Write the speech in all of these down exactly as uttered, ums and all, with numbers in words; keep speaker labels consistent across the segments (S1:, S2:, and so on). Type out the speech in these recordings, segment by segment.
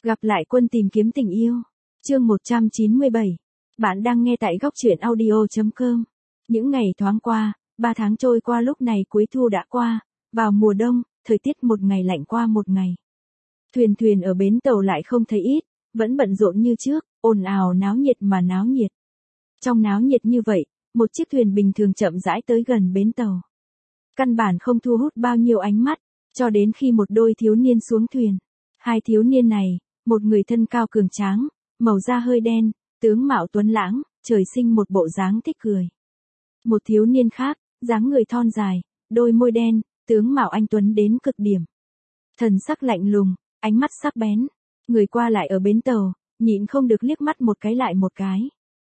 S1: Gặp lại quân tìm kiếm tình yêu. Chương một trăm chín mươi bảy. Bạn đang nghe tại góc truyện audio chấm com. Những ngày thoáng qua, ba tháng trôi qua, lúc này cuối thu đã qua, vào mùa đông, thời tiết một ngày lạnh qua một ngày. Thuyền thuyền ở bến tàu lại không thấy ít, vẫn bận rộn như trước, ồn ào náo nhiệt mà náo nhiệt. Trong náo nhiệt như vậy, một chiếc thuyền bình thường chậm rãi tới gần bến tàu. Căn bản không thu hút bao nhiêu ánh mắt, cho đến khi một đôi thiếu niên xuống thuyền. Hai thiếu niên này, một người thân cao cường tráng, màu da hơi đen, tướng mạo tuấn lãng, trời sinh một bộ dáng thích cười. Một thiếu niên khác, dáng người thon dài, đôi môi đen, tướng mạo anh tuấn đến cực điểm. Thần sắc lạnh lùng, ánh mắt sắc bén, người qua lại ở bến tàu, nhịn không được liếc mắt một cái lại một cái.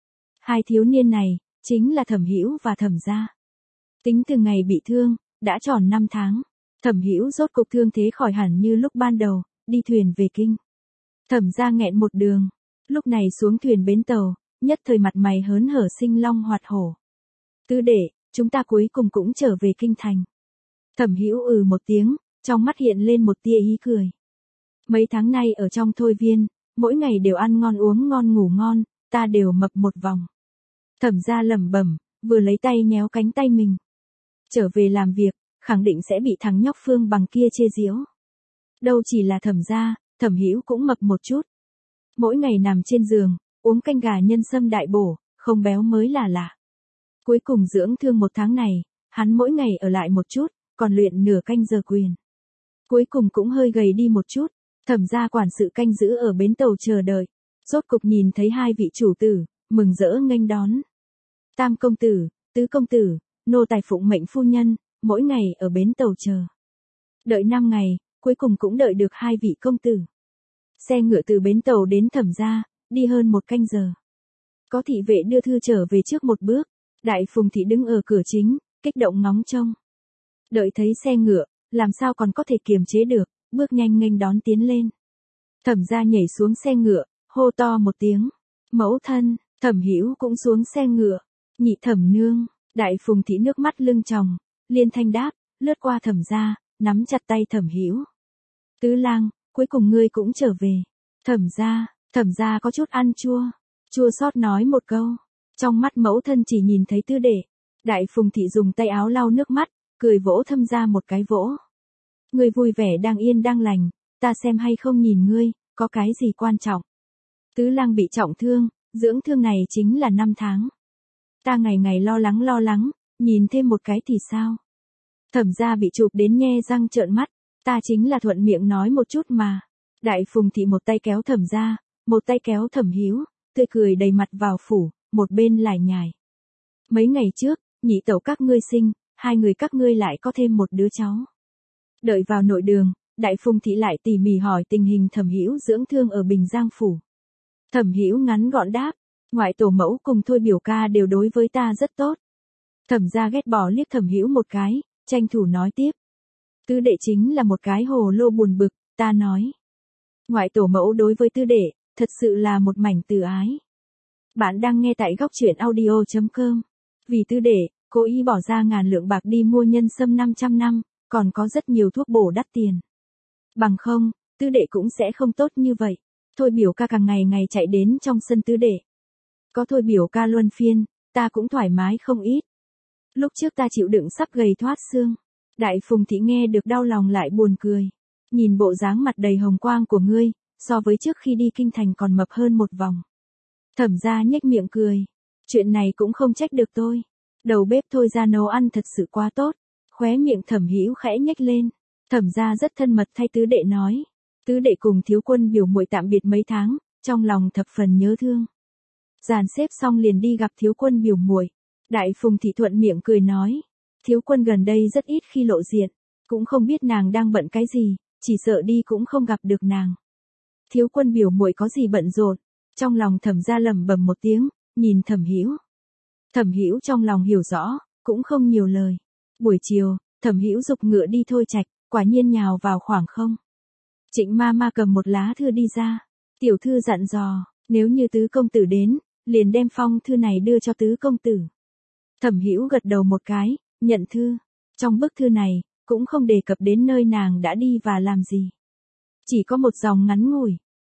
S1: Hai thiếu niên này, chính là Thẩm Hữu và Thẩm Gia. Tính từ ngày bị thương, đã tròn năm tháng. Thẩm Hữu rốt cục thương thế khỏi hẳn như lúc ban đầu, đi thuyền về kinh. Thẩm Gia nghẹn một đường, lúc này xuống thuyền bến tàu, nhất thời mặt mày hớn hở sinh long hoạt hổ. Tứ đệ, chúng ta cuối cùng cũng trở về kinh thành. Thẩm Hữu ừ một tiếng, trong mắt hiện lên một tia ý cười. Mấy tháng nay ở trong thôi viên, mỗi ngày đều ăn ngon uống ngon ngủ ngon, ta đều mập một vòng. Thẩm Gia lẩm bẩm, vừa lấy tay nhéo cánh tay mình. Trở về làm việc, khẳng định sẽ bị thằng nhóc Phương Bằng kia chê giễu. Đâu chỉ là Thẩm Gia, Thẩm Hữu cũng mập một chút. Mỗi ngày nằm trên giường, uống canh gà nhân sâm đại bổ, không béo mới là lạ. Cuối cùng dưỡng thương một tháng này, hắn mỗi ngày ở lại một chút, còn luyện nửa canh giờ quyền. Cuối cùng cũng hơi gầy đi một chút. Thẩm Gia quản sự canh giữ ở bến tàu chờ đợi. Rốt cục nhìn thấy hai vị chủ tử, mừng rỡ nghênh đón. Tam công tử, tứ công tử, nô tài phụng mệnh phu nhân, mỗi ngày ở bến tàu chờ. Đợi năm ngày, cuối cùng cũng đợi được hai vị công tử. Xe ngựa từ bến tàu đến Thẩm Gia, đi hơn một canh giờ. Có thị vệ đưa thư trở về trước một bước, Đại Phùng thị đứng ở cửa chính, kích động ngóng trông. Đợi thấy xe ngựa, làm sao còn có thể kiềm chế được, bước nhanh nghênh đón tiến lên. Thẩm Gia nhảy xuống xe ngựa, hô to một tiếng, mẫu thân. Thẩm Hữu cũng xuống xe ngựa, nhị thẩm nương. Đại Phùng thị nước mắt lưng tròng, liên thanh đáp, lướt qua Thẩm Gia, nắm chặt tay Thẩm Hữu. Tứ lang, cuối cùng ngươi cũng trở về. Thẩm Gia, Thẩm Gia có chút ăn chua, chua xót nói một câu. Trong mắt mẫu thân chỉ nhìn thấy Tứ đệ. Đại Phùng thị dùng tay áo lau nước mắt, cười vỗ Thẩm Gia một cái vỗ. Ngươi vui vẻ đang yên đang lành, ta xem hay không nhìn ngươi, có cái gì quan trọng. Tứ lang bị trọng thương, dưỡng thương này chính là năm tháng. Ta ngày ngày lo lắng lo lắng, nhìn thêm một cái thì sao? Thẩm Gia bị chụp đến nhe răng trợn mắt, ta chính là thuận miệng nói một chút mà. Đại Phùng thị một tay kéo Thẩm Gia, một tay kéo Thẩm Hữu, tươi cười đầy mặt vào phủ, một bên lải nhải. Mấy ngày trước, nhị tẩu các ngươi sinh, hai người các ngươi lại có thêm một đứa cháu. Đợi vào nội đường, Đại Phùng thị lại tỉ mỉ hỏi tình hình Thẩm Hữu dưỡng thương ở Bình Giang phủ. Thẩm Hữu ngắn gọn đáp, ngoại tổ mẫu cùng thôi biểu ca đều đối với ta rất tốt. Thẩm Gia ghét bỏ liếc Thẩm Hữu một cái, tranh thủ nói tiếp. Tứ đệ chính là một cái hồ lô buồn bực, ta nói. Ngoại tổ mẫu đối với tứ đệ, thật sự là một mảnh từ ái. Bạn đang nghe tại góc truyện audio chấm com. Vì tứ đệ, cố ý bỏ ra ngàn lượng bạc đi mua nhân sâm năm trăm năm, còn có rất nhiều thuốc bổ đắt tiền. Bằng không, tứ đệ cũng sẽ không tốt như vậy. Thôi biểu ca càng ngày ngày chạy đến trong sân tứ đệ. Có thôi biểu ca luân phiên, ta cũng thoải mái không ít. Lúc trước ta chịu đựng sắp gầy thoát xương. Đại Phùng thị nghe được đau lòng lại buồn cười. Nhìn bộ dáng mặt đầy hồng quang của ngươi, so với trước khi đi kinh thành còn mập hơn một vòng. Thẩm Gia nhếch miệng cười. Chuyện này cũng không trách được tôi. Đầu bếp thôi ra nấu ăn thật sự quá tốt. Khóe miệng Thẩm Hữu khẽ nhếch lên. Thẩm Gia rất thân mật thay tứ đệ nói. Tứ đệ cùng thiếu quân biểu muội tạm biệt mấy tháng, trong lòng thập phần nhớ thương. Dàn xếp xong liền đi gặp thiếu quân biểu muội. Đại Phùng thị thuận miệng cười nói. Thiếu quân gần đây rất ít khi lộ diện, cũng không biết nàng đang bận cái gì, chỉ sợ đi cũng không gặp được nàng. Thiếu quân biểu muội có gì bận rộn? Trong lòng Thẩm Gia lẩm bẩm một tiếng, nhìn Thẩm Hữu. Thẩm Hữu trong lòng hiểu rõ, cũng không nhiều lời. Buổi chiều, Thẩm Hữu giục ngựa đi thôi trạch, quả nhiên nhào vào khoảng không. Trịnh ma ma cầm một lá thư đi ra. Tiểu thư dặn dò, nếu như tứ công tử đến, liền đem phong thư này đưa cho tứ công tử. Thẩm Hữu gật đầu một cái, nhận thư. Trong bức thư này, cũng không đề cập đến nơi nàng đã đi và làm gì. Chỉ có một dòng ngắn ngủi,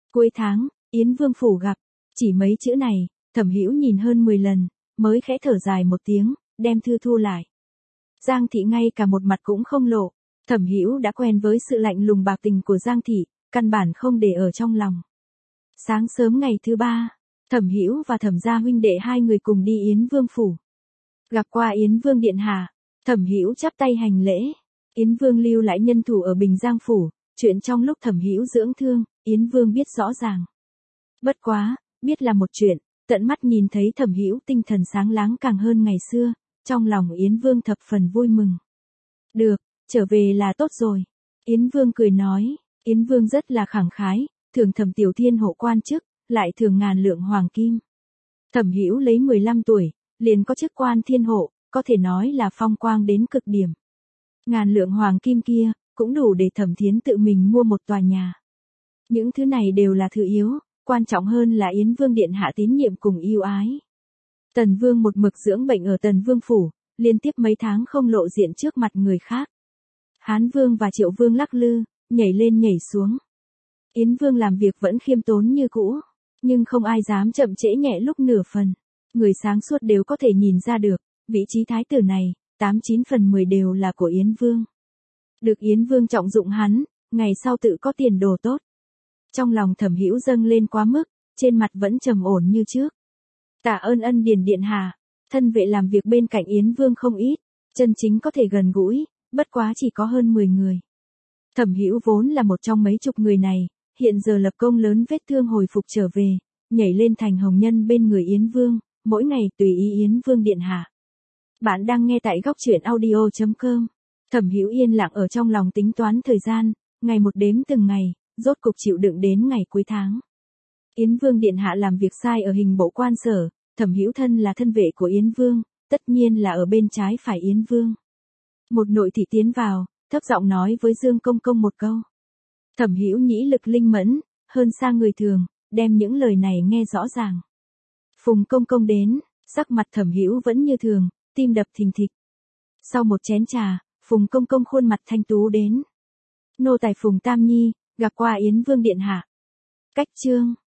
S1: Cuối tháng, Yến Vương phủ gặp. Chỉ mấy chữ này, Thẩm Hữu nhìn hơn mười lần, mới khẽ thở dài một tiếng, đem thư thu lại. Giang thị ngay cả một mặt cũng không lộ. Thẩm Hữu đã quen với sự lạnh lùng bạc tình của Giang thị, căn bản không để ở trong lòng. Sáng sớm ngày thứ ba, Thẩm Hữu và Thẩm gia huynh đệ hai người cùng đi Yến Vương phủ. Gặp qua Yến Vương điện hạ, Thẩm Hữu chắp tay hành lễ. Yến Vương lưu lại nhân thủ ở Bình Giang phủ, chuyện trong lúc Thẩm Hữu dưỡng thương, Yến Vương biết rõ ràng. Bất quá, biết là một chuyện, tận mắt nhìn thấy Thẩm Hữu tinh thần sáng láng càng hơn ngày xưa, trong lòng Yến Vương thập phần vui mừng. Được, trở về là tốt rồi. Yến Vương cười nói, Yến Vương rất là khẳng khái, thường Thẩm tiểu thiên hộ quan chức, lại thường ngàn lượng hoàng kim. Thẩm Hữu lấy mười lăm tuổi, liền có chức quan thiên hộ, có thể nói là phong quang đến cực điểm. Ngàn lượng hoàng kim kia, cũng đủ để Thẩm Thiến tự mình mua một tòa nhà. Những thứ này đều là thứ yếu, quan trọng hơn là Yến Vương điện hạ tín nhiệm cùng yêu ái. Tần Vương một mực dưỡng bệnh ở Tần Vương phủ, liên tiếp mấy tháng không lộ diện trước mặt người khác. Hán Vương và Triệu Vương lắc lư, nhảy lên nhảy xuống. Yến Vương làm việc vẫn khiêm tốn như cũ, nhưng không ai dám chậm trễ nhẹ lúc nửa phần. Người sáng suốt đều có thể nhìn ra được, vị trí thái tử này, tám chín phần mười đều là của Yến Vương. Được Yến Vương trọng dụng hắn, ngày sau tự có tiền đồ tốt. Trong lòng Thẩm Hữu dâng lên quá mức, trên mặt vẫn trầm ổn như trước. Tạ ơn ân điền điện hạ, thân vệ làm việc bên cạnh Yến Vương không ít, chân chính có thể gần gũi, bất quá chỉ có hơn mười người. Thẩm Hữu vốn là một trong mấy chục người này, hiện giờ lập công lớn vết thương hồi phục trở về, nhảy lên thành hồng nhân bên người Yến Vương, mỗi ngày tùy ý Yến Vương điện hạ. Bạn đang nghe tại góc truyện audio chấm com. Thẩm Hữu yên lặng ở trong lòng tính toán thời gian, ngày một đếm từng ngày, rốt cục chịu đựng đến ngày cuối tháng. Yến Vương điện hạ làm việc sai ở hình bộ quan sở, Thẩm Hữu thân là thân vệ của Yến Vương, tất nhiên là ở bên trái phải Yến Vương. Một nội thị tiến vào, thấp giọng nói với Dương Công Công một câu. Thẩm Hữu nhĩ lực linh mẫn, hơn xa người thường, đem những lời này nghe rõ ràng. Phùng Công Công đến, sắc mặt Thẩm Hữu vẫn như thường, tim đập thình thịch. Sau một chén trà, Phùng Công Công khuôn mặt thanh tú đến. Nô tài Phùng Tam Nhi, gặp qua Yến Vương điện hạ. Cách chương